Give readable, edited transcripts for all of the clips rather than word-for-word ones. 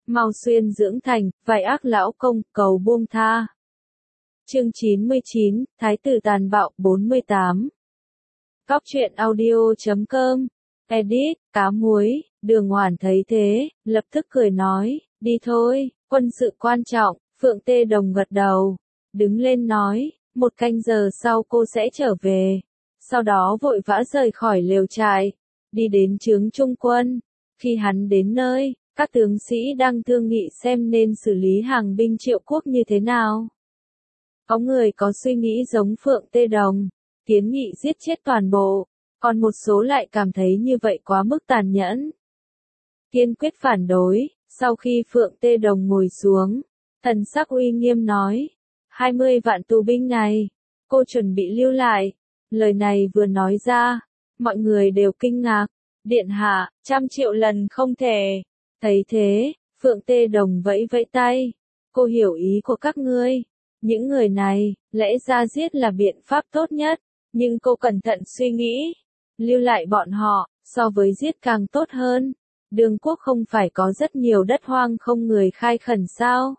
mau xuyên dưỡng thành, vài ác lão công, cầu buông tha. Chương 99, Thái tử tàn bạo 48. Góc truyện audio.com. Edit, cá muối, Đường Hoản thấy thế, lập tức cười nói, đi thôi, quân sự quan trọng. Phượng Tê Đồng gật đầu, đứng lên nói, 1 canh giờ sau cô sẽ trở về. Sau đó vội vã rời khỏi lều trại, đi đến chướng trung quân. Khi hắn đến nơi, các tướng sĩ đang thương nghị xem nên xử lý hàng binh Triệu Quốc như thế nào. Có người có suy nghĩ giống Phượng Tê Đồng, kiến nghị giết chết toàn bộ, còn một số lại cảm thấy như vậy quá mức tàn nhẫn. Kiên quyết phản đối, sau khi Phượng Tê Đồng ngồi xuống, thần sắc uy nghiêm nói, 20 vạn tù binh này, cô chuẩn bị lưu lại. Lời này vừa nói ra, mọi người đều kinh ngạc, điện hạ, 100 triệu lần không thể. Thấy thế, Phượng Tê Đồng vẫy vẫy tay, cô hiểu ý của các ngươi. Những người này, lẽ ra giết là biện pháp tốt nhất, nhưng cô cẩn thận suy nghĩ, lưu lại bọn họ, so với giết càng tốt hơn. Đường quốc không phải có rất nhiều đất hoang không người khai khẩn sao?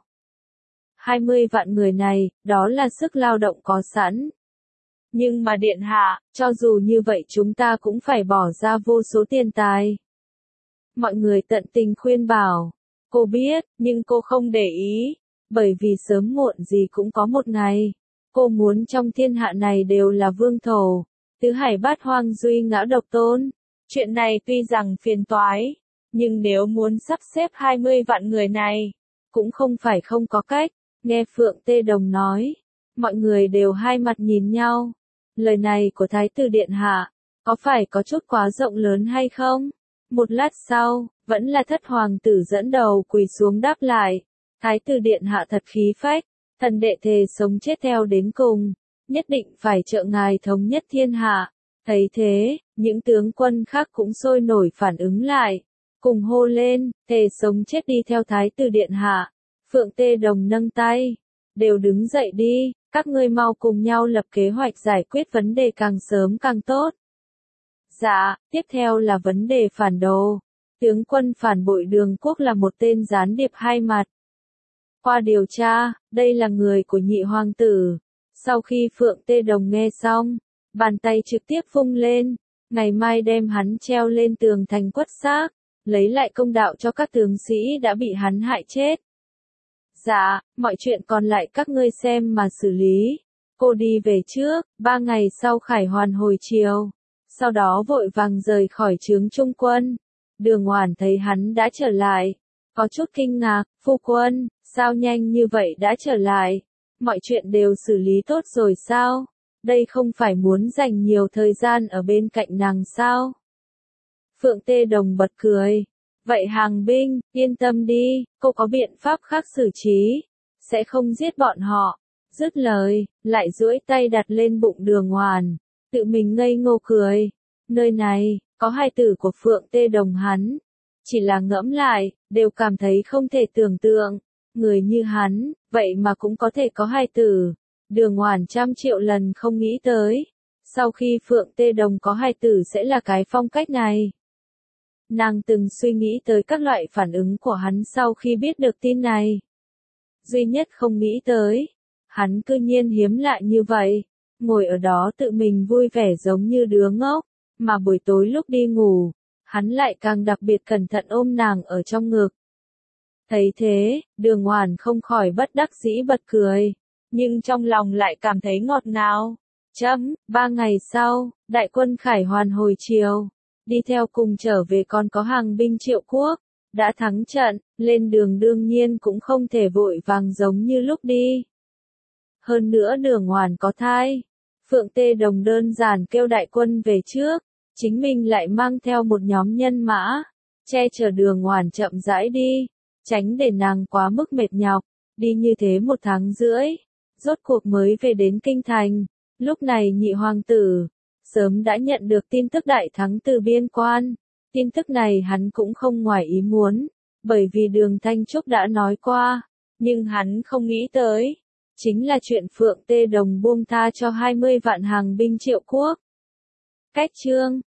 20 vạn người này, đó là sức lao động có sẵn. Nhưng mà điện hạ, cho dù như vậy chúng ta cũng phải bỏ ra vô số tiền tài. Mọi người tận tình khuyên bảo, cô biết, nhưng cô không để ý, bởi vì sớm muộn gì cũng có một ngày. Cô muốn trong thiên hạ này đều là vương thổ, tứ hải bát hoang duy ngã độc tôn. Chuyện này tuy rằng phiền toái, nhưng nếu muốn sắp xếp 20 vạn người này, cũng không phải không có cách. Nghe Phượng Tê Đồng nói, mọi người đều hai mặt nhìn nhau. Lời này của Thái tử điện hạ, có phải có chút quá rộng lớn hay không? Một lát sau, vẫn là Thất hoàng tử dẫn đầu quỳ xuống đáp lại. Thái tử điện hạ thật khí phách, thần đệ thề sống chết theo đến cùng, nhất định phải trợ ngài thống nhất thiên hạ. Thấy thế, những tướng quân khác cũng sôi nổi phản ứng lại, cùng hô lên, thề sống chết đi theo Thái tử điện hạ. Phượng Tê Đồng nâng tay, đều đứng dậy đi, các ngươi mau cùng nhau lập kế hoạch giải quyết vấn đề càng sớm càng tốt. Dạ, tiếp theo là vấn đề phản đồ. Tướng quân phản bội Đường quốc là một tên gián điệp hai mặt. Qua điều tra, đây là người của nhị hoàng tử. Sau khi Phượng Tê Đồng nghe xong, bàn tay trực tiếp vung lên, ngày mai đem hắn treo lên tường thành quất xác, lấy lại công đạo cho các tướng sĩ đã bị hắn hại chết. Dạ, mọi chuyện còn lại các ngươi xem mà xử lý. Cô đi về trước, 3 ngày sau khải hoàn hồi chiều. Sau đó vội vàng rời khỏi trướng trung quân. Đường Hoản thấy hắn đã trở lại, có chút kinh ngạc, phu quân, sao nhanh như vậy đã trở lại? Mọi chuyện đều xử lý tốt rồi sao? Đây không phải muốn dành nhiều thời gian ở bên cạnh nàng sao? Phượng Tê Đồng bật cười. Vậy hàng binh, yên tâm đi, cô có biện pháp khác xử trí, sẽ không giết bọn họ. Dứt lời, lại duỗi tay đặt lên bụng Đường Hoản, tự mình ngây ngô cười. Nơi này, có hai tử của Phượng Tê Đồng hắn. Chỉ là ngẫm lại, đều cảm thấy không thể tưởng tượng. Người như hắn, vậy mà cũng có thể có hai tử. Đường Hoản 100 triệu lần không nghĩ tới. Sau khi Phượng Tê Đồng có hai tử sẽ là cái phong cách này. Nàng từng suy nghĩ tới các loại phản ứng của hắn sau khi biết được tin này. Duy nhất không nghĩ tới, hắn cư nhiên hiếm lạ như vậy, ngồi ở đó tự mình vui vẻ giống như đứa ngốc, mà buổi tối lúc đi ngủ, hắn lại càng đặc biệt cẩn thận ôm nàng ở trong ngực. Thấy thế, Đường Hoản không khỏi bất đắc dĩ bật cười, nhưng trong lòng lại cảm thấy ngọt ngào. 3 ngày sau, đại quân khải hoàn hồi chiều. Đi theo cùng trở về còn có hàng binh Triệu Quốc, đã thắng trận, lên đường đương nhiên cũng không thể vội vàng giống như lúc đi. Hơn nữa Đường Hoản có thai, Phượng Tê Đồng đơn giản kêu đại quân về trước, chính mình lại mang theo một nhóm nhân mã, che chở Đường Hoản chậm rãi đi, tránh để nàng quá mức mệt nhọc, đi như thế 1 tháng rưỡi, rốt cuộc mới về đến kinh thành. Lúc này nhị hoàng tử sớm đã nhận được tin tức đại thắng từ biên quan. Tin tức này hắn cũng không ngoài ý muốn, bởi vì Đường Thanh Trúc đã nói qua, nhưng hắn không nghĩ tới, chính là chuyện Phượng Tê Đồng buông tha cho 20 vạn hàng binh Triệu Quốc. Cách chương